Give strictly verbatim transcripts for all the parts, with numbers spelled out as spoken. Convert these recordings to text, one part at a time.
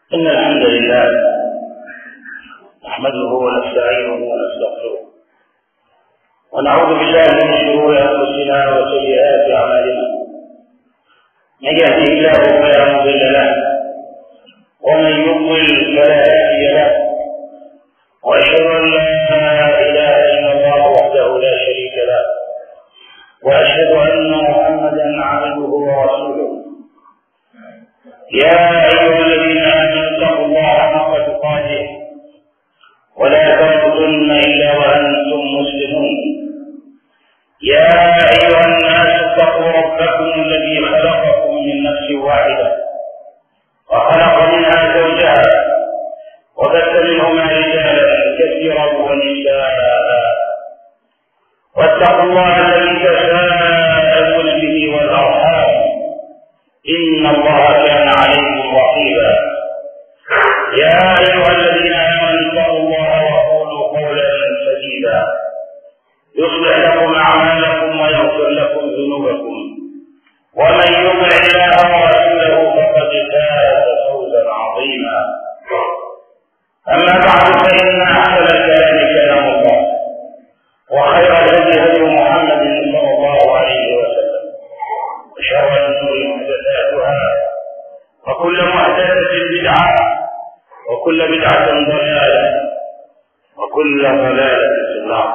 إن الحمد لله نحمده ونستعينه ونستغفره ونعوذ بالله من شرور أنفسنا وسيئات أعمالنا. من يهده الله فلا مضل له ومن يضلل فلا هادي له، وأشهد أن لا إله إلا الله وحده لا شريك له، وأشهد أن محمدا عبده ورسوله. يا أيها الذين آمنوا اتقوا الله حق تقاته ولا تموتن إلا وأنتم مسلمون. يا أيها الناس اتقوا ربكم الذي خلقكم من نفس واحدة وخلق منها زوجها وبث منهما رجالا كثيرا ونساء، واتقوا الله الذي تساءلون به والأرحام إن الله كان عليكم رقيبا. يا أيها الذين آمنوا اتقوا الله وقولوا قولا سديدا يصلح لكم أعمالكم ويغفر لكم ذنوبكم، ومن يطع الله ورسوله فقد فاز فوزا عظيما. أما بعد، فإن أحسن الكلام كلام الله، وخير الهدي هدي محمد صلى الله عليه وسلم، وشر الأمور محدثاتها، وكل محدثة بدعة، وكل بدعة ضلالة، وكل ضلالة في النار.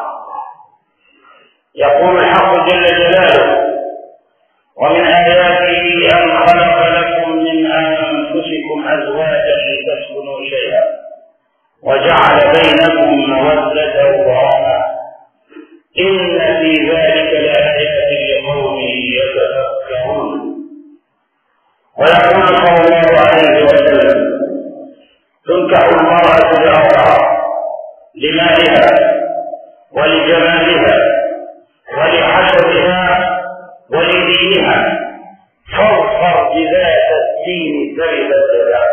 يقول الحق جل جلاله: ومن آياته أن خلق لكم من أنفسكم أزواجا لتسكنوا إليها وجعل بينكم مودة ورحمة إن في ذلك لآيات لقوم يتفكرون. ويقول صلى الله عليه وسلم: تنكح المرأة لأربعة: لمالها ولجمالها ولحسبها ولدينها، فاظفر بذات الدين تربت يداك.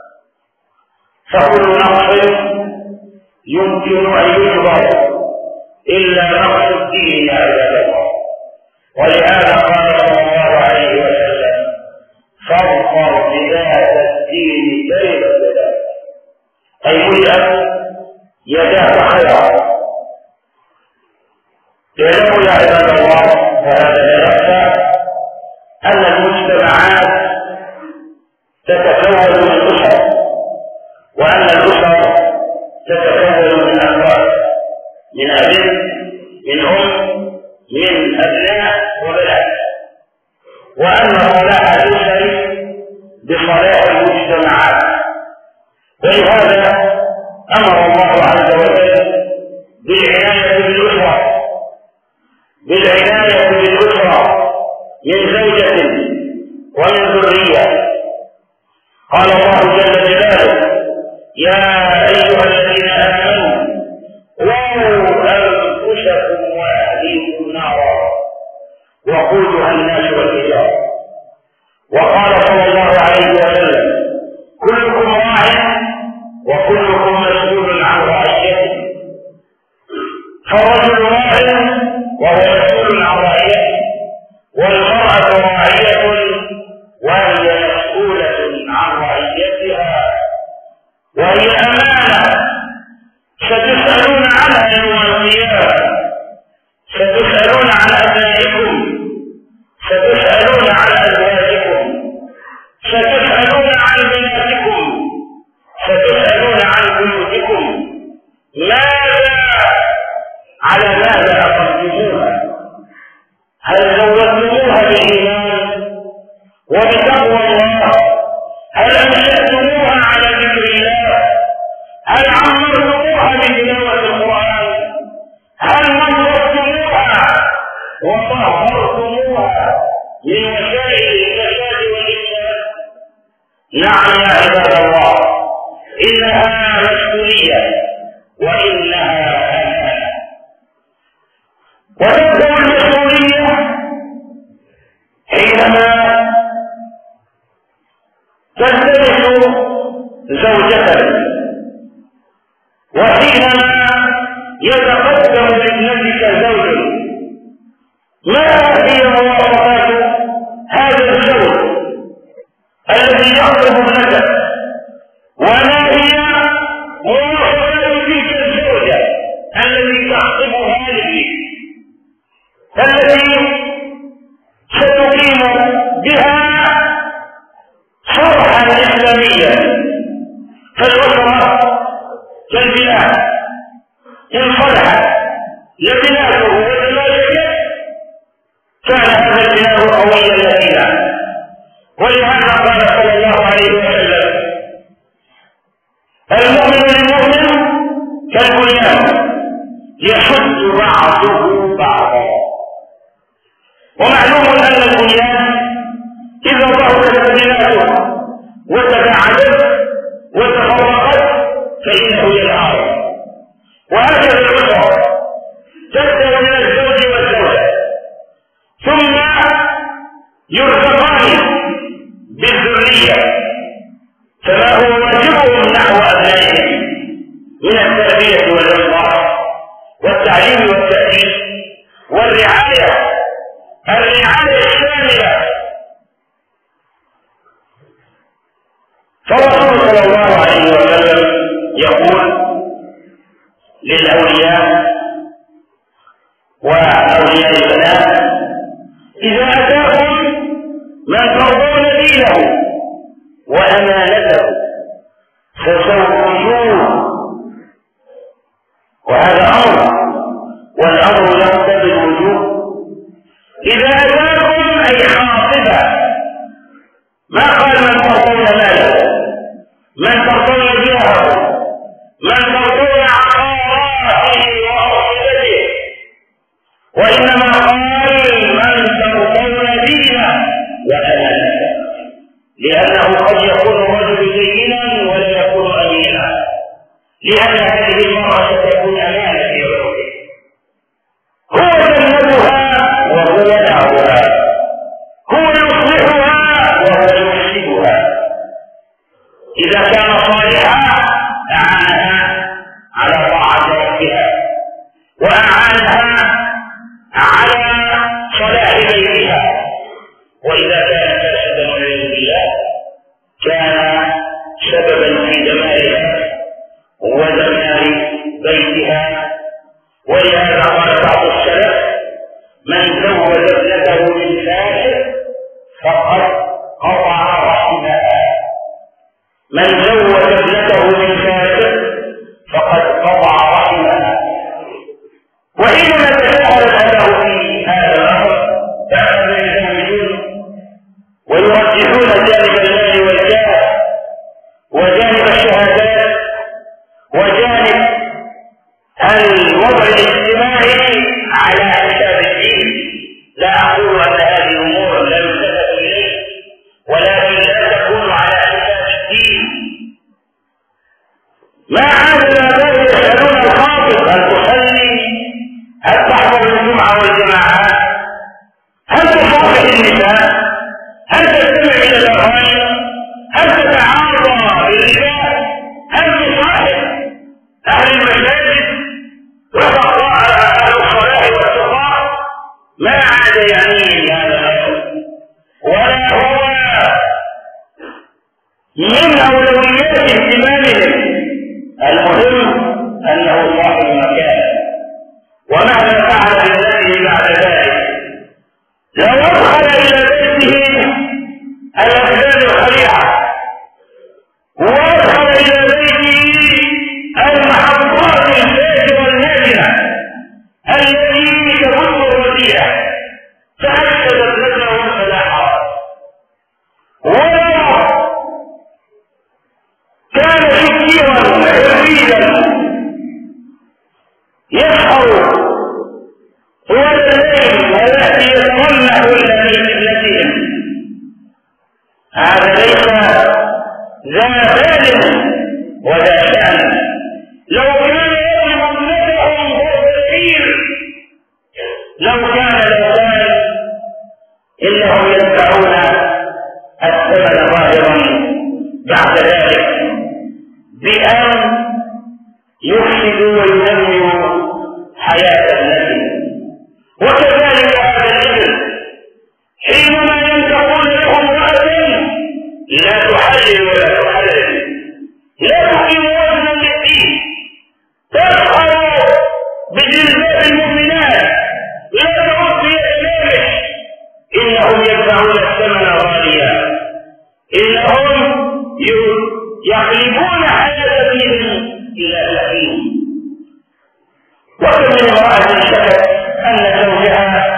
فكل نقص يمكن أن يجبر إلا نقص الدين يا عباد الله. ولهذا قال صلى الله عليه وسلم: فاظفر بذات الدين تربت يداك، أي ملئت يداك خيرا. اعلموا يا عباد الله، وهذا لا يخفى، أن المجتمعات تتكون من أسر، وأن الأسر تتكون من أفراد، من أب، من أم، من أبناء وبنات، وأن صلاح الأسر بصلاح المجتمعات. ولهذا أمر الله عز وجل بالعناية بالأسرة، بالعناية بالأسرة من زوجة ومن ذرية. قال الله جل جلاله: يا أيها الذين آمنوا قوا أنفسكم وأهليكم نارا وقودها الناس والحجارة. وقال صلى الله عليه وسلم: كلكم راع وكلكم مسؤول عن رعيته. فالرجل راع وهو مسؤول عن رعيته، والمرأة راعية وهي مسؤولة عن رعيتها، وهي أمانة ستسألون عنها يوم القيامة. ستسألون عن أبنائكم، ستسألون عن أزواجكم، ستسألون عن بناتكم، ستسألون عن بيوتكم. ماذا على ماذا أقدموها؟ هل زودتموها بالإيمان وبتقوى الله؟ هل أنشأتموها على ذكر الله؟ هل عمرتموها بتلاوة القرآن؟ هل نظفتموها وطهرتموها من وسائل الفساد والإفساد؟ نعم يا عباد الله، إنها مسؤولية وإنها أمانة. وتبدأ المسؤولية حينما تلتمس زوجة، وحينما يتقدم لابنتك زوج. ما هي مواصفات هذا الزوج الذي يخطب ابنتك التي ستقيم بها صرحا إسلاميا كالأسرة كالبناء إن صلح لبناته وتماسكت كان هذا البناء قويا يقينا. ولهذا قال صلى الله عليه وسلم: المؤمن للمؤمن كالبنيان يشد بعضه بعضا. ومعلوم ان البنيان اذا ضعفت بناته وتباعدت وتفرقت فانه ينهار. وهكذا الاسره تبدا من الزوج والزوجه ثم يرزقان بالذريه كما هو واجبهم نحو ابنائهم من التربيه والانصاف والتعليم والتأديب والرعاية الرعاية الشاملة. فالرسول صلى الله عليه وسلم يقول للأولياء وأولياء البنات: إذا أتاكم من ترضون دينه وأمانته فزوجوه. وهذا أمر، والأمر يقتضي الوجوب. إذا أتاكم أي خاطبا، ما قال من ترضون ماله، من ترضون دينه، من ترضون عقاراته وعقيدته، وإنما قال من ترضون دينه وأمانته، لأنه قد يكون الرجل دينا ولا يكون أمينا، لأن هذه المرأة ستكون أمانة في عقله، هو جنتها وهو دعوها، هو يصلحها وهو يفسدها. إذا كان صالحا أعانها على طاعة ربها وأعانها على صلاح بيتها، وإذا كان فاسدا والعياذ بالله كان سببا في دمارها ودمار بيتها. ولهذا قال بعض السلف: من زوج ابنته من فاسد فقد قطع رحمها. من زوج ابنته من فاسد فقد قطع رحمها. وحينما تساءل الاباء في هذا الامر فاخذوا يزوجون ويرجحون جانب المال والجاه وجانب الشهادات وجانب الوضع الاجتماعي على حساب الدين. لا اقول ان هذه الامور لا يلتفت اليه، ولكن لا تكون على حساب الدين. ما عاد الاباء يسالون الخاطب: هل تصلي؟ هل تحضر الجمعه والجماعات؟ هل تصافح النساء؟ هل تستمع الى الاغاني؟ هل تتعاطى بالربا؟ هل تصاحب اهل المساجد واهل الصلاه والتقى؟ ما عاد يعني هذا الامر، ولا هو من اولويات اهتمامهم. المهم انه صاحب مكان، ومهما فعل بذاته بعد ذلك لو ادخل الى بيته الافلام الخليعه وادخل الى بيته المحطات الفاجره النادره التي تبث الرذيله فافسدت نفسه فلا حرج. ولو كان شكيرا عريدا يسهر طوال الليل وياتي يتمنح الى ابنتهم، هذا ليس ذا بال ولا شأن. لو كان يجب ابنتهم هو الكثير، لو كان لو انهم يدفعون الثمن ظاهرا بعد ذلك بأن يفسدوا ويدمروا حياة ابنته. وكذلك هذا الابن حينما ينتقون له امرأة لا تحلل ولا تحلل، لا تقيم وزنا للدين، تسخر بجلباب المؤمنات، لا تغطي يقلبون حياة دينهم إلى جحيم. وكم من امرأة شكت أن زوجها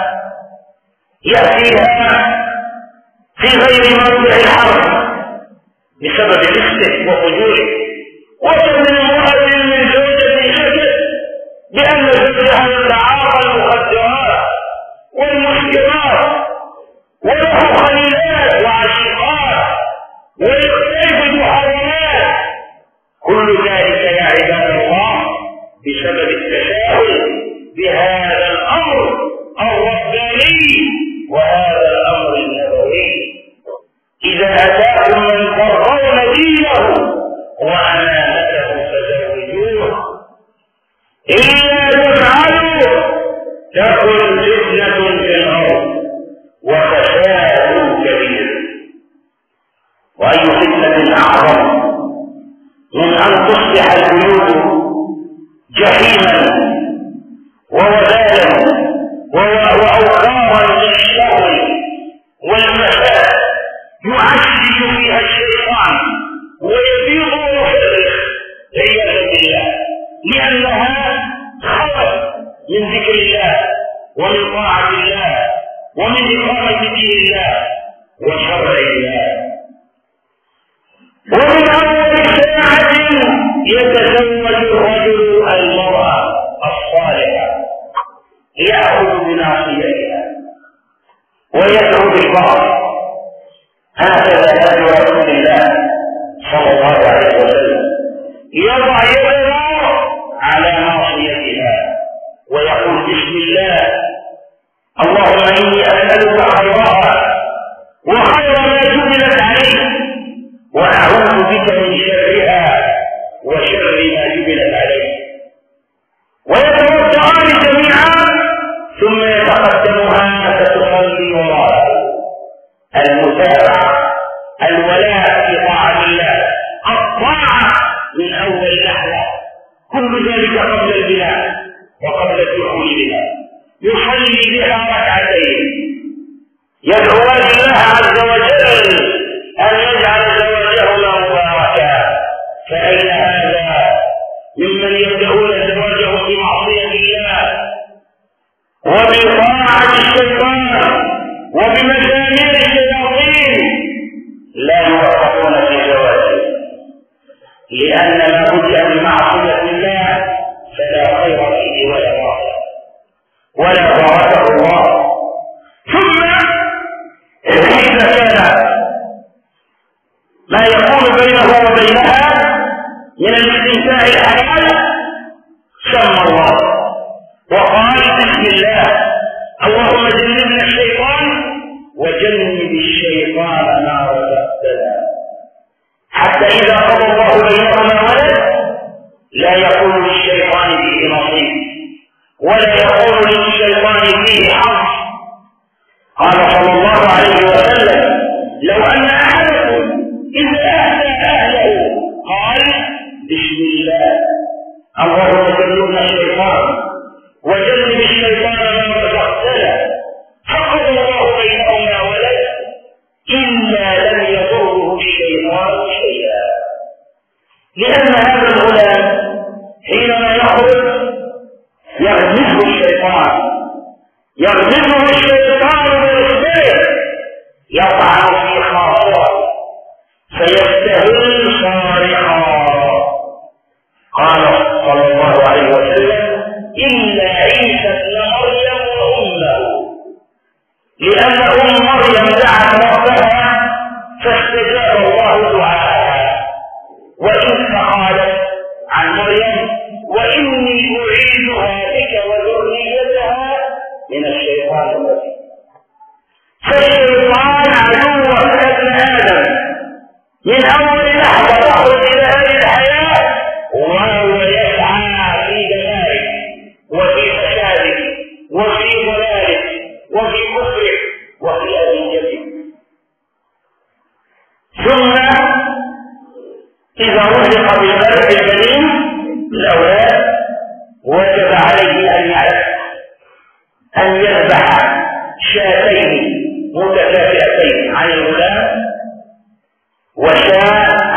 يأتيها في غير موضع الحرب بسبب فسقه وفجوره، وكم من امرأة من زوجة شكت بأن زوجها يتعاطى المخدرات والمسكرات وله خليلات وعشيقات ويختلف محرمات، كل ذلك يا عباد الله بسبب التساهل بهذا الأمر الرباني وهذا الأمر النبوي. إذا أتاكم من ترضون دينه وأمانته فزوجوه، إلا تفعلوا تكن فتنة في الأرض وفساد كبير. وأي فتنة أعظم من أن تصبح البيوت جحيما ووبالا وأوقارا للشر والفساد يعشش فيها الشيطان ويبيض ويفرخ عياذا بالله، لأنها خلت من ذكر الله ومن طاعة الله ومن إقامة دين الله وشرع الله. ومن أول ساعة يتزوج الرجل المرأة الصالحة يأخذ بناصيتها ويدعو بالباطل، هكذا هدي رسول الله صلى الله عليه وسلم، يضع يده على ناصيتها ويقول بسم الله اللهم إني أسألك خيرها وخير ما جبلت عليه وأعوذ بك من شرها وشر ما جبلت عليه، ويتوضعان جميعا ثم يتقدمها فتصلي وراءه. المتابعة، الولاء في طاعة الله، الطاعة من أول لحظة، كل ذلك قبل البناء وقبل الدخول بها. يصلي بها ركعتين يدعوان الله عز وجل أن يجعل زواجهما مباركا، فأين هذا ممن يبدأون زواجهم بمعصية الله وبطاعة الشيطان وبمزامير الشياطين، لا يوفقون في زواجهم، لأن ما بدأ بمعصية الله فلا خير فيه ولا بركة ولا بركة الله. ثم إذا كان ما يكون بينه وبينها من الاستمتاع الحلال سمى الله وقال بسم الله اللهم جنبنا الشيطان وجنب الشيطان ما رزقتنا، حتى إذا قضى الله بينهما ولد لا يقول للشيطان فيه نصيب ولا يقول للشيطان فيه حظ. قال صلى الله عليه وسلم لو أن أحدكم إذا أهدى أهله قال بسم الله اللهم جنبنا الشيطان وجنب الشيطان ما رزقتنا، فقضى الله بينهما ولد إلا لم يضره الشيطان شيئا، لأن هذا الغلام حينما يخرج يغمزه الشيطان يغمزه الشيطان برزقه، يطعن في خاطره فيستهل صارخا. قال صلى الله عليه وسلم إلا عيسى ابن مريم وأمه، لأن أم مريم دعت ربها فاستجاب الله دعاءها، وإذ قالت عن مريم وإني أعيذها بك وذريتها من الشيطان الرجيم. فالشيطان عدو ابن آدم من أول لحظة تخرج إلى هذه الحياة وهو يسعى في دمارك وفي فسادك وفي ضلالك وفي كفرك وفي أذيتك. ثم إذا رزق بالمرء البنين الأولاد وجب عليه أن يعرف أن يذبح شاتين متكافئتين عن الغلام وشاة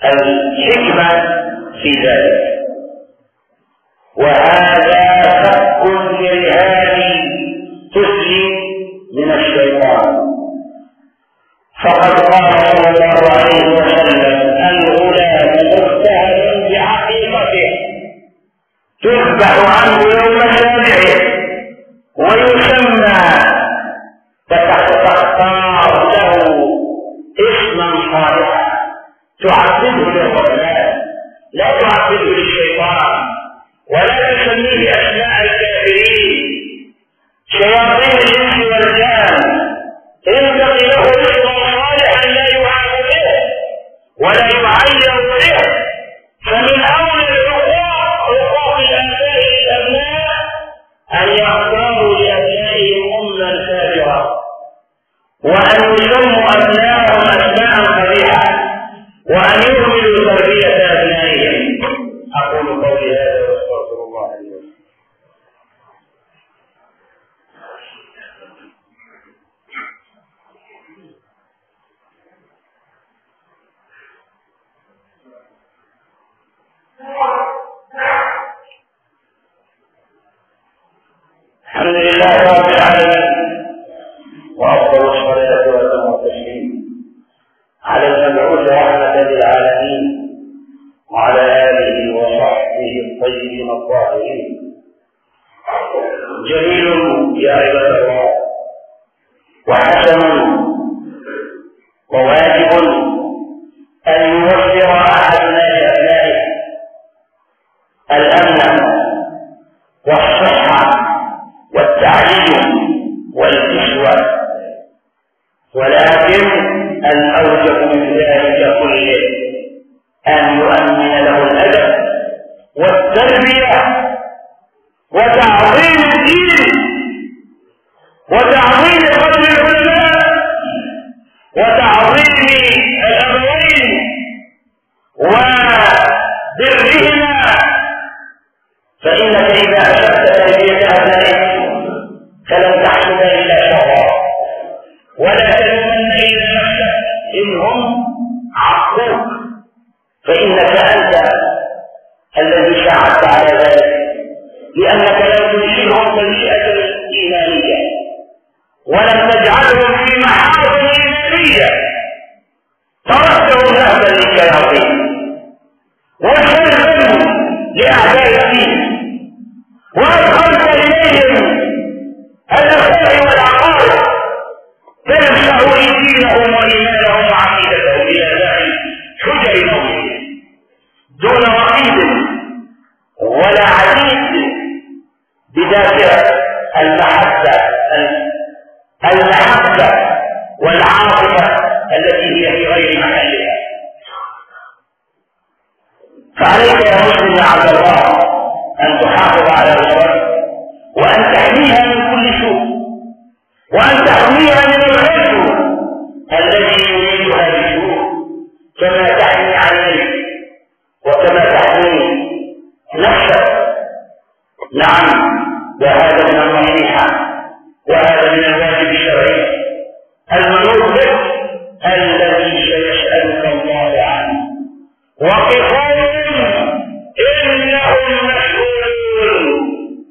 الحكمة في ذلك. وهذا فك لرهان تسلي من الشيطان. فقد قال صلى الله عليه وسلم: الغلام مفتهل بعقيقته تذبح عنه يوم سابعه ويسمى، فتختار له اسما صالحا تعبده للرحمن، لا تعبده للشيطان، ولا تسميه اسماء الكافرين شياطين الانس والجان. انتقي له اسما صالحا لا يعاب به ولا يعير به. فمن اول العقوق عقوق الاباء للابناء ان يختاروا لابنائهم اما فاجرا، وان يسموا ابنائهم اسماء قبيحه، وان يهملوا تربيه ابنائهم. اقول قولي هذا واستغفر الله لي ولكم. الحمد لله رب العالمين، وافضل الصلاه واتم التسليم على المبعوث رحمه للعالمين وعلى اله وصحبه الطيبين الطاهرين. جميل يا عباد الله، وحسن وواجب ان يوفر احدنا لابنائه الامن والصحه والتعليم والكسوة، ولكن الأوجب من ذلك كله أن يؤمن له الأدب والتربية وتعظيم الدين وتعظيم قدر العلماء وتعظيم الأبوين وبرهما. فإنك إذا أشرت تربية أبنائك فلن تحصل إلا شرا، ولا تلومن إلا نفسك إنهم عقوك، فإنك أنت الذي ساعدت على ذلك، لأنك لم تنشئهم تنشئة إيمانية ولم تجعلهم في محاضن إيمانية، تركتهم نهبا للشياطين وسلما لأعداء الدين، وأدخلت إليهم الأخلاق والعقائد تنشأ دينهم وإيمانهم وعقيدتهم إلى ذلك حجر موته دون رقيب ولا عديد بذات المحبة المحبة والعاطفة التي هي في غير محلها. فعليك يا مسلم يا عبد الله أن تحافظ على أسرتك، وأن تحميها من كل سوء، وأن تحميها من الخير الذي يريدها بسوء، كما تحمي عينيك وكما تحمي نفسك. نعم، وهذا من النصيحة وهذا من الواجب الشرعي المنوط بك الذي سيسألك الله عنه. وقفهم إنهم مسؤولون.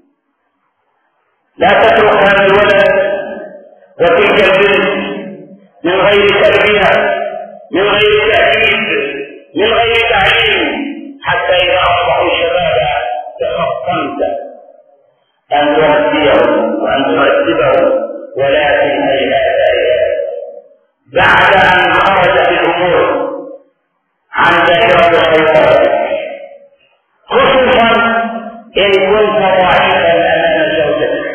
لا تترك هذا الولد وتلك البنت من غير تربية، من غير تأكيد، من غير تعليم، حتى إذا أصبحوا شبابا تفطنت أن تهديهم وأن تؤدبهم، ولكن هيهات بعد أن خرجت الأمور عن دائرة السيطرة، خصوصا إن كنت ضعيفا أمام زوجتك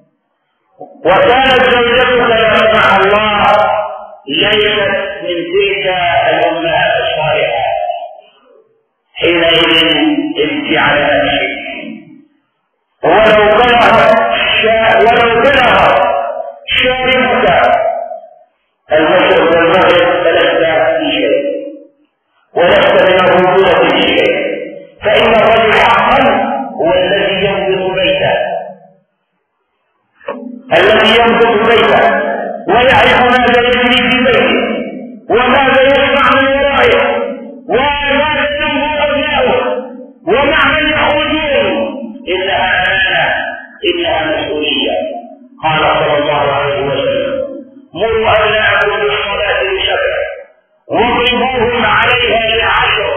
وكانت زوجتك لا سمح الله ليست من تلك الأمهات الصالحات، حينئذ ابكي على نفسك. ولو بلغت ولو بلغت شاربك المشرق والمغرب فلست في شيء ولست من الرجولة في شيء، فإن الرجل حقا هو الذي ينبض بيته الذي ينبض بيته ويعرف ماذا يجري في بيته وماذا يصنع من ورائه وما واضربوهم عليها لعشر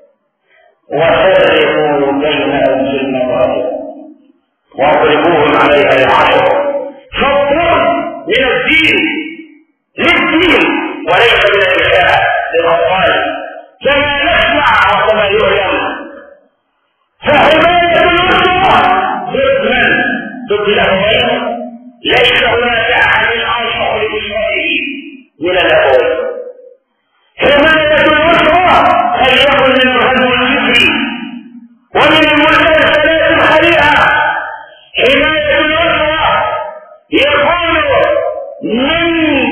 وفرقوا بينهم في المضاجع. واضربوهم عليها لعشر فالضرب من الدين للدين وليس من النساء للأطفال كما نسمع وكما يعلم. فحماية الأسرة ضد من؟ ضد الأبوين. ليس هناك أحد أنصح لأسرته من الأبوين. حماية الأسرة أن يكون من الغزو الفكري ومن المسلسلات الخليعة. حماية الأسرة يكون من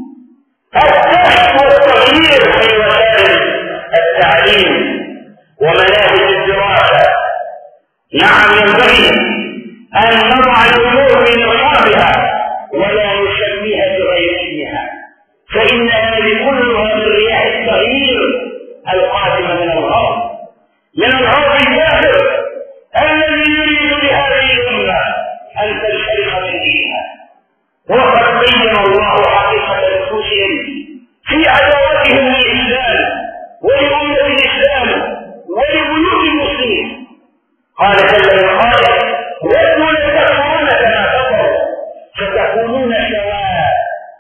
الكشف والتغيير في وسائل التعليم ومناهج الدراسة. نعم ينبغي أن نضع الأمور في نصابها ولا نسميها بغير اسمها، فإن هذه كلها من رياح التغيير القادمة من الغرب، من الغرب الكافر الذي يريد لهذه الأمة أن تنسلخ من دينها. وقد بين الله حقيقة نفوسهم في عداوتهم للإسلام ولأمة الإسلام ولبيوت المسلمين. قال جل وعلا: ودوا لتكفرون كما كفروا فتكونون سواء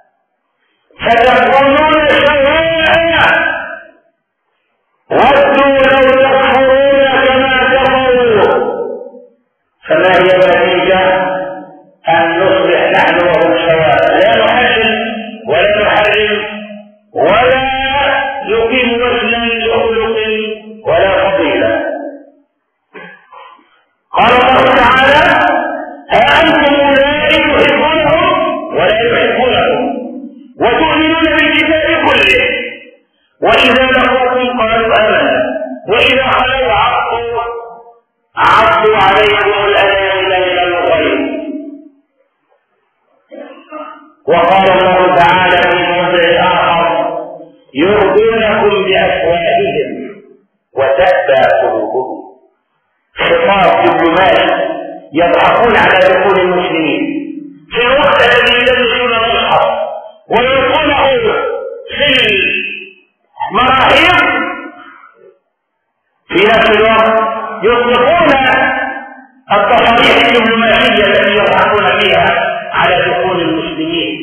فتكونون سواء ودوا لو تكفرون كما كفروا. فما هي النتيجة؟ أن نصبح نحن وهم سواء، لا نحلل ولا نحرم ولا نقيم وزنا لخلق ولا فضيلة. قال الله تعالى: أأنتم أولئك تحبونهم ولا يحبونكم وتؤمنون بالكتاب كله وإذا لقوكم قالوا آمنا وإذا خلوا عضوا عضوا عليكم الأنامل من الغيظ. وقال الله تعالى في موضع آخر: يرضونكم بأفواههم وتأبى قلوبهم. خطاب دبلوماسي يضحكون على دخول المسلمين في الوقت الذي يدرسون المصحف ويلقونه في المراحيض، في نفس الوقت يطلقون التصاريح الدبلوماسية التي يضحكون فيها على دخول المسلمين.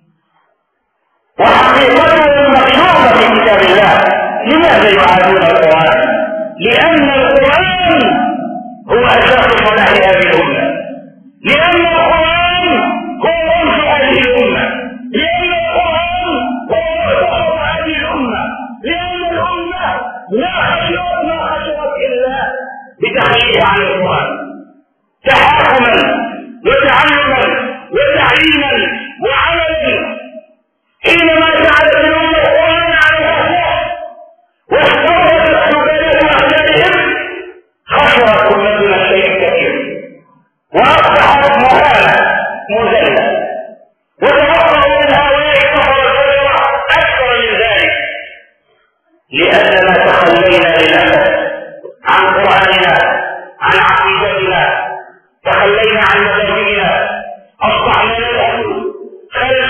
وحقيقتهم مكتوبة في كتاب الله. لماذا يعادون القرآن؟ لأن القرآن هو أساس صلاح هذه الأمة، لأن القرآن هو أنف هذه الأمة، لأن القرآن هو أساس هذه الأمة، لأن الأمة لا خشوت ما خشوت إلا بتخليها عن القرآن تحاكما وتعلما وتعليما وعملا. حينما جعلت الأمة القرآن على الأساس واستوردت سبلات أعدائهم خسرت أمتنا شيء كثير وأصبحت مهانة مذلة، وتوقع من هؤلاء الكفر الفجرة أكثر من ذلك، لأننا تخلينا للأسف عن قرآننا عن عقيدتنا، تخلينا عن مبادئنا، أصبحنا ندخل خلف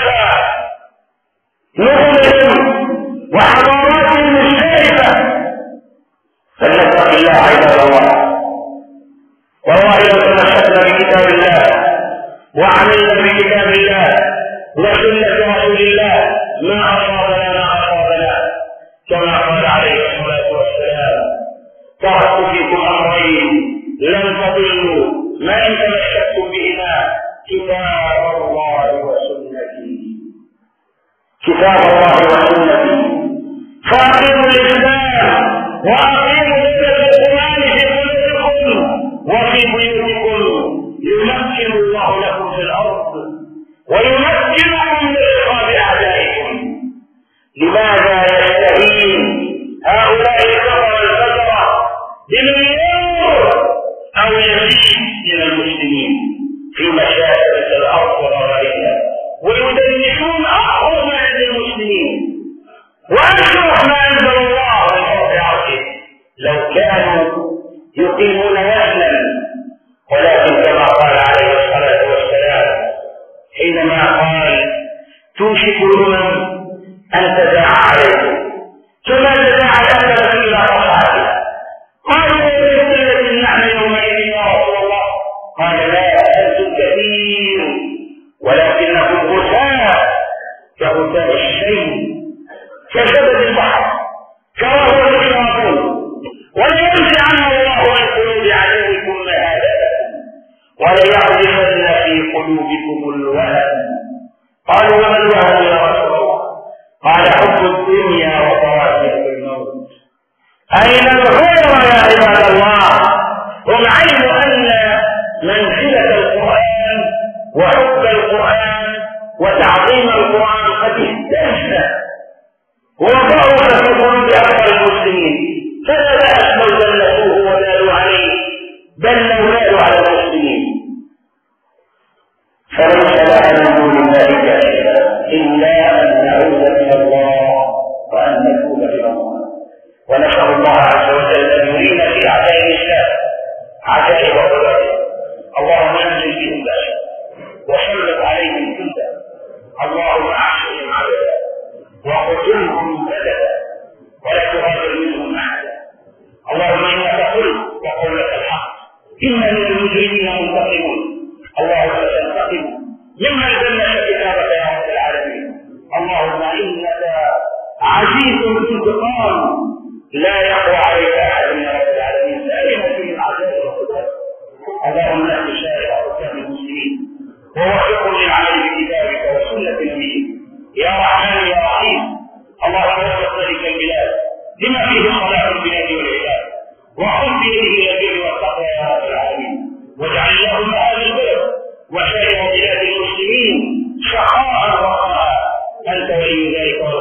نظم وحضارات مختلفة. فلنتق الله عباد الله. والله لو تمسكنا بكتاب الله وعملنا بكتاب الله وسنة رسول الله ما أصابنا ما أصابنا، كما قال عليه الصلاة والسلام: تركت فيكم أمرين لن تضلوا ما إن تمسكتم بهما، كتاب الله وسنتي. كتاب الله وسنتي. فأقيموا الإسلام وأقيموا ذكر القرآن في قلوبكم وفي بيوتكم يمكن الله لكم في الأرض ويمكنكم من رقاب أعدائكم. لماذا يستهين هؤلاء الكفر الفجرة بمليار أو يزيد من المسلمين في مشاكل الأرض وغيرها ويدنسون أقوى ما عند المسلمين وأشرح ما أنزل الله من فوق عرشه لو كانوا يقيمون وزنا؟ ولكن كما قال عليه الصلاة والسلام حينما قال: توشك الأمم أن تداعى عليكم كما قالوا وما الوهن يا رسول الله؟ قال حب الدنيا وفواتح الموت. أين الغيرة يا عباد الله؟ هم علموا أن منزلة القرآن وحب القرآن وتعظيم القرآن قد اهتز وضعف في قلوب أكثر المسلمين، فلا أسموا دلسوه ودالوا عليه، بل نولوا على المسلمين. فليس لها من دون الله كاشفة إلا أن نعوذ من الله وأن نتوب إلى الله، ونسأل الله عز وجل أن يرينا في أعداء الإسلام عجائب قدرته. اللهم انزل بهم بأسا وسلط عليهم جندا، اللهم احصهم عددا وقتلهم بددا ولا تغادر منهم احدا. اللهم انك قلت وقولك الحق ان للمجرمين منتقمون، اللهم تنتقم ممن دنس كتابك يا رب العالمين. اللهم انك عزيز الانتقام لا يقوى عليك احد من رب العالمين، سالم في العذاب والقدرة. اللهم اهد سائر اركان المسلمين ووفقهم للعمل بكتابك وسنه نبيك يا رحمن يا رحيم. اللهم وفق ذلك البلاد لما فيه صلاح البلاد والعباد، وخذ بيده الى البر والتقوى يا رب العالمين، واجعل اللهم هذا البلد وسائر بلاد المسلمين سخاء رخاء، انت ولي ذلك.